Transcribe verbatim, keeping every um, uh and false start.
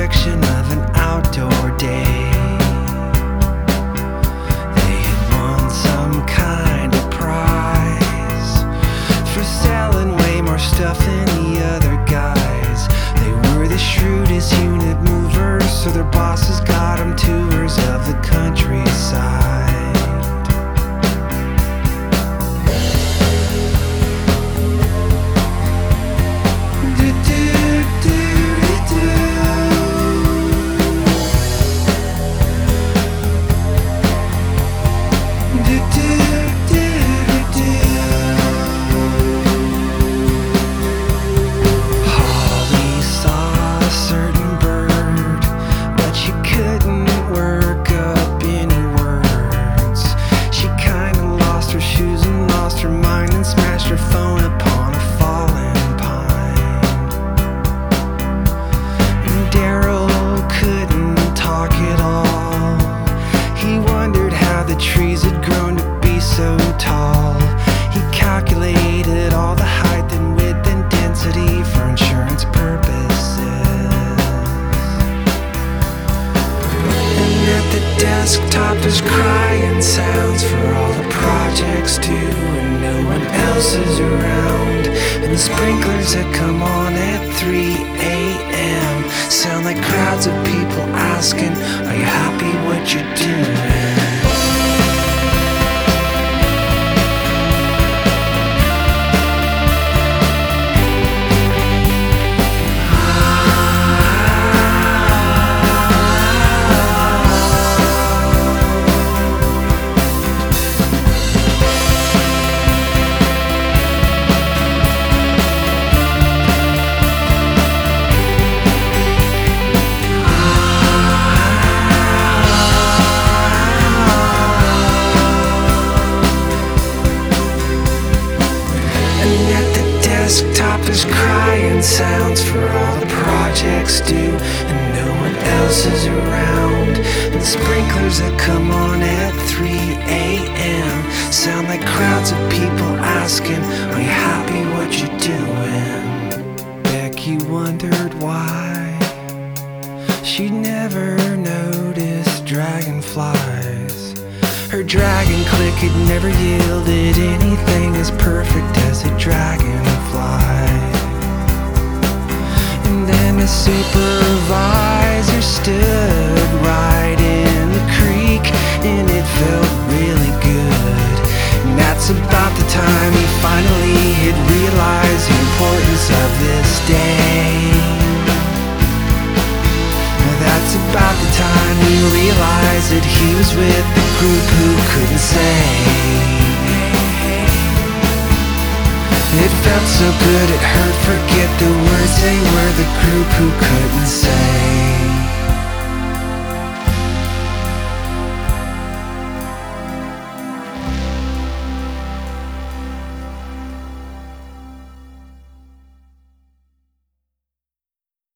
recollection of an outdoor day. They had won some kind of prize for selling way more stuff than the other guys. They were the shrewdest unit movers, so their bosses got them tours of the countryside. Her phone upon a fallen pine, and Daryl couldn't talk at all. He wondered how the trees had grown to be so tall. He calculated all the height and width and density for insurance purposes. And at the desktop there's crying sounds for all the projects due, and no one else is around. And the sprinklers that come on at three a.m. sound like crowds of people asking, are you happy what you're doing? Desktop is crying sounds for all the projects due, and no one else is around. And the sprinklers that come on at three a.m. sound like crowds of people asking, are you happy what you're doing? Becky wondered why she'd never noticed dragonflies. Her dragon click had never yielded anything as perfect as a dragonfly. And then the supervisor stood right in the creek, and it felt really good. And that's about the time he finally had realized the importance of this day. That's about the time he realized that he was with the group who couldn't say. It felt so good it hurt, forget the words, they were the group who couldn't say.